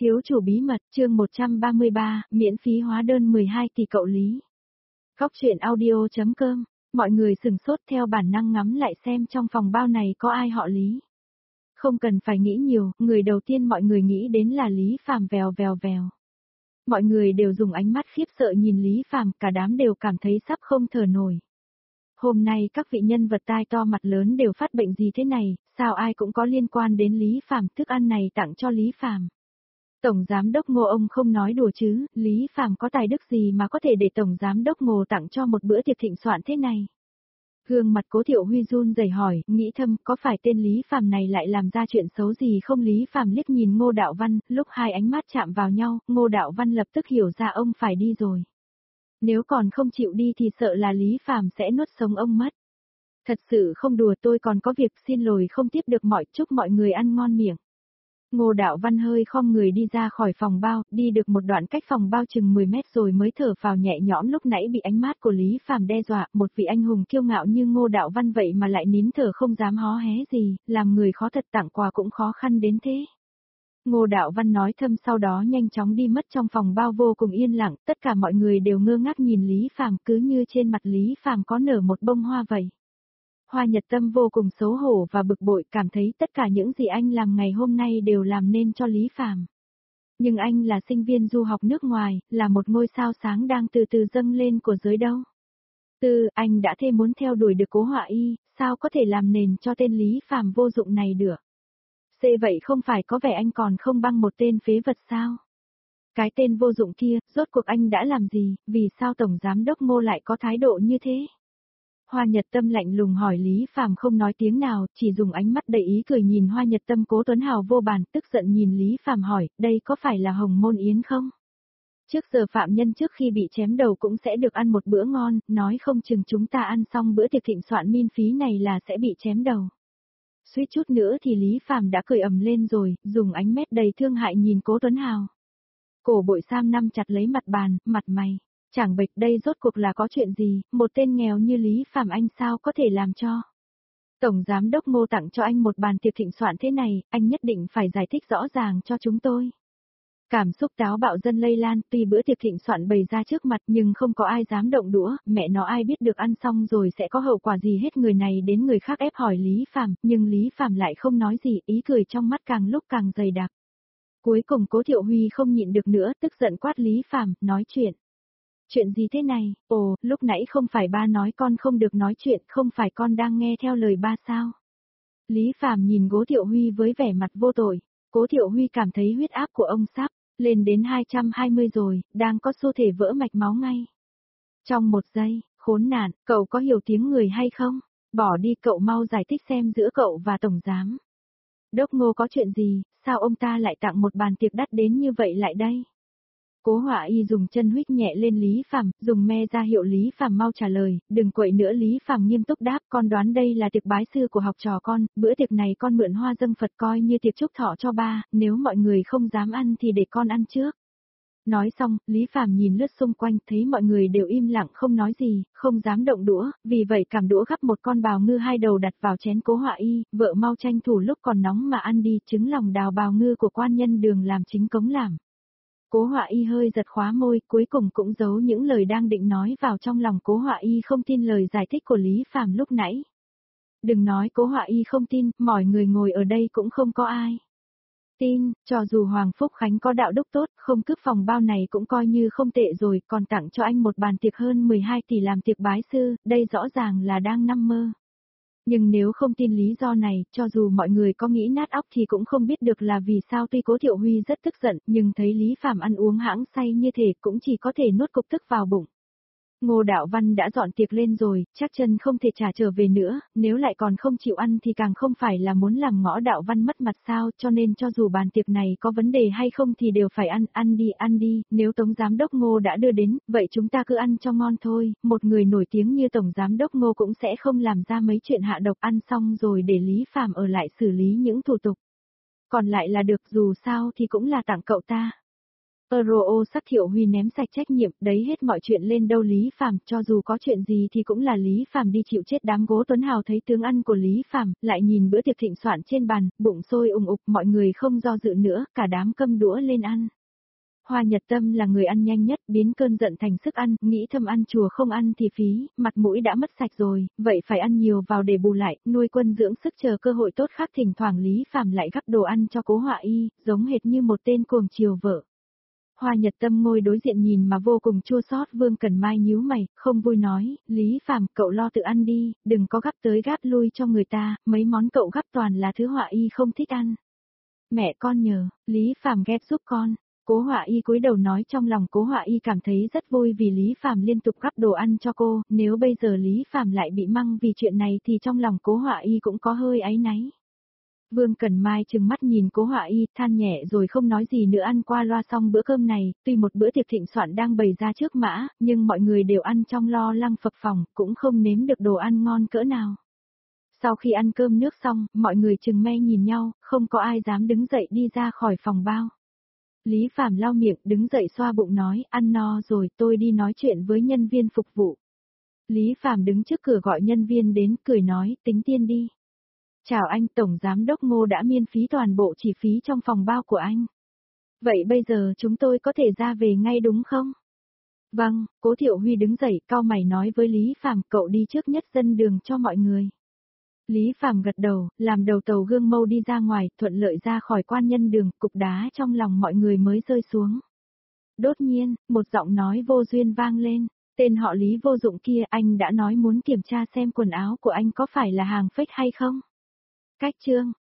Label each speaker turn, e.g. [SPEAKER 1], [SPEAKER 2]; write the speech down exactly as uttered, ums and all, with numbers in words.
[SPEAKER 1] Thiếu chủ bí mật, chương một trăm ba mươi ba, miễn phí hóa đơn mười hai tỷ cậu Lý. Góc truyện audio.com, mọi người sừng sốt theo bản năng ngắm lại xem trong phòng bao này có ai họ Lý. Không cần phải nghĩ nhiều, người đầu tiên mọi người nghĩ đến là Lý Phàm. Vèo vèo vèo. Mọi người đều dùng ánh mắt khiếp sợ nhìn Lý Phàm, cả đám đều cảm thấy sắp không thở nổi. Hôm nay các vị nhân vật tai to mặt lớn đều phát bệnh gì thế này, sao ai cũng có liên quan đến Lý Phàm, thức ăn này tặng cho Lý Phàm. Tổng giám đốc Ngô, ông không nói đùa chứ, Lý Phàm có tài đức gì mà có thể để tổng giám đốc Ngô tặng cho một bữa tiệc thịnh soạn thế này? Gương mặt Cố Thiệu Huy run rẩy hỏi, nghĩ thầm có phải tên Lý Phàm này lại làm ra chuyện xấu gì không? Lý Phàm liếc nhìn Ngô Đạo Văn, lúc hai ánh mắt chạm vào nhau, Ngô Đạo Văn lập tức hiểu ra ông phải đi rồi. Nếu còn không chịu đi thì sợ là Lý Phàm sẽ nuốt sống ông mất. Thật sự không đùa, tôi còn có việc, xin lỗi không tiếp được mọi, chúc mọi người ăn ngon miệng. Ngô Đạo Văn hơi khom người đi ra khỏi phòng bao, đi được một đoạn cách phòng bao chừng mười mét rồi mới thở phào nhẹ nhõm. Lúc nãy bị ánh mắt của Lý Phàm đe dọa, một vị anh hùng kiêu ngạo như Ngô Đạo Văn vậy mà lại nín thở không dám hó hé gì, làm người khó thật, tặng quà cũng khó khăn đến thế. Ngô Đạo Văn nói thầm sau đó nhanh chóng đi mất. Trong phòng bao vô cùng yên lặng, tất cả mọi người đều ngơ ngác nhìn Lý Phàm, cứ như trên mặt Lý Phàm có nở một bông hoa vậy. Hoa Nhật Tâm vô cùng xấu hổ và bực bội, cảm thấy tất cả những gì anh làm ngày hôm nay đều làm nên cho Lý Phàm. Nhưng anh là sinh viên du học nước ngoài, là một ngôi sao sáng đang từ từ dâng lên của giới đâu. Tư, anh đã thề muốn theo đuổi được Cố Họa Y, sao có thể làm nền cho tên Lý Phàm vô dụng này được? C vậy không phải có vẻ anh còn không bằng một tên phế vật sao? Cái tên vô dụng kia, rốt cuộc anh đã làm gì, vì sao Tổng Giám đốc Ngô lại có thái độ như thế? Hoa Nhật Tâm lạnh lùng hỏi. Lý Phàm không nói tiếng nào, chỉ dùng ánh mắt đầy ý cười nhìn Hoa Nhật Tâm. Cố Tuấn Hào vô bàn, tức giận nhìn Lý Phàm hỏi, đây có phải là Hồng Môn Yến không? Trước giờ phạm nhân trước khi bị chém đầu cũng sẽ được ăn một bữa ngon, nói không chừng chúng ta ăn xong bữa tiệc thịnh soạn miễn phí này là sẽ bị chém đầu. Suýt chút nữa thì Lý Phàm đã cười ầm lên rồi, dùng ánh mắt đầy thương hại nhìn Cố Tuấn Hào. Cổ Bội Sam nắm chặt lấy mặt bàn, mặt mày. Chẳng bệch, đây rốt cuộc là có chuyện gì, một tên nghèo như Lý Phàm anh sao có thể làm cho. Tổng Giám đốc Ngô tặng cho anh một bàn tiệc thịnh soạn thế này, anh nhất định phải giải thích rõ ràng cho chúng tôi. Cảm xúc táo bạo dân lây lan, tuy bữa tiệc thịnh soạn bày ra trước mặt nhưng không có ai dám động đũa, mẹ nó ai biết được ăn xong rồi sẽ có hậu quả gì hết. Người này đến người khác ép hỏi Lý Phàm, nhưng Lý Phàm lại không nói gì, ý cười trong mắt càng lúc càng dày đặc. Cuối cùng Cố Thiệu Huy không nhịn được nữa, tức giận quát Lý Phàm, nói chuyện. Chuyện gì thế này? Ồ, lúc nãy không phải ba nói con không được nói chuyện, không phải con đang nghe theo lời ba sao? Lý Phàm nhìn Cố Thiệu Huy với vẻ mặt vô tội. Cố Thiệu Huy cảm thấy huyết áp của ông sắp lên đến hai trăm hai mươi rồi, đang có xu thế vỡ mạch máu ngay. Trong một giây, khốn nạn, cậu có hiểu tiếng người hay không? Bỏ đi, cậu mau giải thích xem giữa cậu và Tổng Giám đốc Ngô có chuyện gì, sao ông ta lại tặng một bàn tiệc đắt đến như vậy lại đây? Cố Họa Y dùng chân huých nhẹ lên Lý Phàm, dùng me ra hiệu Lý Phàm mau trả lời, đừng quậy nữa. Lý Phàm nghiêm túc đáp, con đoán đây là tiệc bái sư của học trò con, bữa tiệc này con mượn hoa dâng Phật coi như tiệc chúc thọ cho ba, nếu mọi người không dám ăn thì để con ăn trước. Nói xong, Lý Phàm nhìn lướt xung quanh, thấy mọi người đều im lặng không nói gì, không dám động đũa, vì vậy cầm đũa gắp một con bào ngư hai đầu đặt vào chén Cố Họa Y, vợ mau tranh thủ lúc còn nóng mà ăn đi, trứng lòng đào bào ngư của quan nhân Đường làm chính cống làm. Cố Họa Y hơi giật khóa môi, cuối cùng cũng giấu những lời đang định nói vào trong lòng. Cố Họa Y không tin lời giải thích của Lý Phàm lúc nãy. Đừng nói Cố Họa Y không tin, mọi người ngồi ở đây cũng không có ai tin, cho dù Hoàng Phúc Khánh có đạo đức tốt, không cướp phòng bao này cũng coi như không tệ rồi, còn tặng cho anh một bàn tiệc hơn mười hai tỷ làm tiệc bái sư, đây rõ ràng là đang nằm mơ. Nhưng nếu không tin lý do này, cho dù mọi người có nghĩ nát óc thì cũng không biết được là vì sao. Tuy Cố Thiệu Huy rất tức giận, nhưng thấy Lý Phàm ăn uống hãng say như thế cũng chỉ có thể nuốt cục tức vào bụng. Ngô Đạo Văn đã dọn tiệc lên rồi, chắc chân không thể trả trở về nữa, nếu lại còn không chịu ăn thì càng không phải là muốn làm Ngõ Đạo Văn mất mặt sao, cho nên cho dù bàn tiệc này có vấn đề hay không thì đều phải ăn, ăn đi, ăn đi, nếu Tổng Giám đốc Ngô đã đưa đến, vậy chúng ta cứ ăn cho ngon thôi, một người nổi tiếng như Tổng Giám đốc Ngô cũng sẽ không làm ra mấy chuyện hạ độc. Ăn xong rồi để Lý Phàm ở lại xử lý những thủ tục. Còn lại là được, dù sao thì cũng là tặng cậu ta. Euro sắc Thiệu Huy ném sạch trách nhiệm, đấy hết mọi chuyện lên đâu Lý Phàm, cho dù có chuyện gì thì cũng là Lý Phàm đi chịu chết. Đám Gố Tuấn Hào thấy tướng ăn của Lý Phàm, lại nhìn bữa tiệc thịnh soạn trên bàn, bụng sôi ùng ục, mọi người không do dự nữa, cả đám câm đũa lên ăn. Hoa Nhật Tâm là người ăn nhanh nhất, biến cơn giận thành sức ăn, nghĩ thầm ăn chùa không ăn thì phí, mặt mũi đã mất sạch rồi, vậy phải ăn nhiều vào để bù lại, nuôi quân dưỡng sức chờ cơ hội tốt khác. Thỉnh thoảng Lý Phàm lại gắp đồ ăn cho Cố Họa Y, giống hệt như một tên cuồng chiều vợ. Hoa Nhật Tâm ngồi đối diện nhìn mà vô cùng chua xót. Vương Cần Mai nhíu mày, không vui nói, Lý Phàm, cậu lo tự ăn đi, đừng có gắp tới gắp lui cho người ta, mấy món cậu gắp toàn là thứ Họa Y không thích ăn. Mẹ con nhờ, Lý Phàm ghép giúp con. Cố Họa Y cúi đầu nói, trong lòng Cố Họa Y cảm thấy rất vui vì Lý Phàm liên tục gắp đồ ăn cho cô, nếu bây giờ Lý Phàm lại bị măng vì chuyện này thì trong lòng Cố Họa Y cũng có hơi áy náy. Vương Cần Mai trừng mắt nhìn Cố Họa Y, than nhẹ rồi không nói gì nữa. Ăn qua loa xong bữa cơm này, tuy một bữa tiệc thịnh soạn đang bày ra trước mã, nhưng mọi người đều ăn trong lo lắng phập phồng, cũng không nếm được đồ ăn ngon cỡ nào. Sau khi ăn cơm nước xong, mọi người chừng me nhìn nhau, không có ai dám đứng dậy đi ra khỏi phòng bao. Lý Phàm lau miệng, đứng dậy xoa bụng nói, ăn no rồi, tôi đi nói chuyện với nhân viên phục vụ. Lý Phàm đứng trước cửa gọi nhân viên đến, cười nói, tính tiền đi. Chào anh, Tổng Giám đốc Ngô đã miễn phí toàn bộ chi phí trong phòng bao của anh. Vậy bây giờ chúng tôi có thể ra về ngay đúng không? Vâng, Cố Thiệu Huy đứng dậy, cau mày nói với Lý Phàm, cậu đi trước nhất dân đường cho mọi người. Lý Phàm gật đầu, làm đầu tàu gương mâu đi ra ngoài, thuận lợi ra khỏi quan nhân đường, cục đá trong lòng mọi người mới rơi xuống. Đột nhiên, một giọng nói vô duyên vang lên, tên họ Lý vô dụng kia, anh đã nói muốn kiểm tra xem quần áo của anh có phải là hàng fake hay không? Cách chương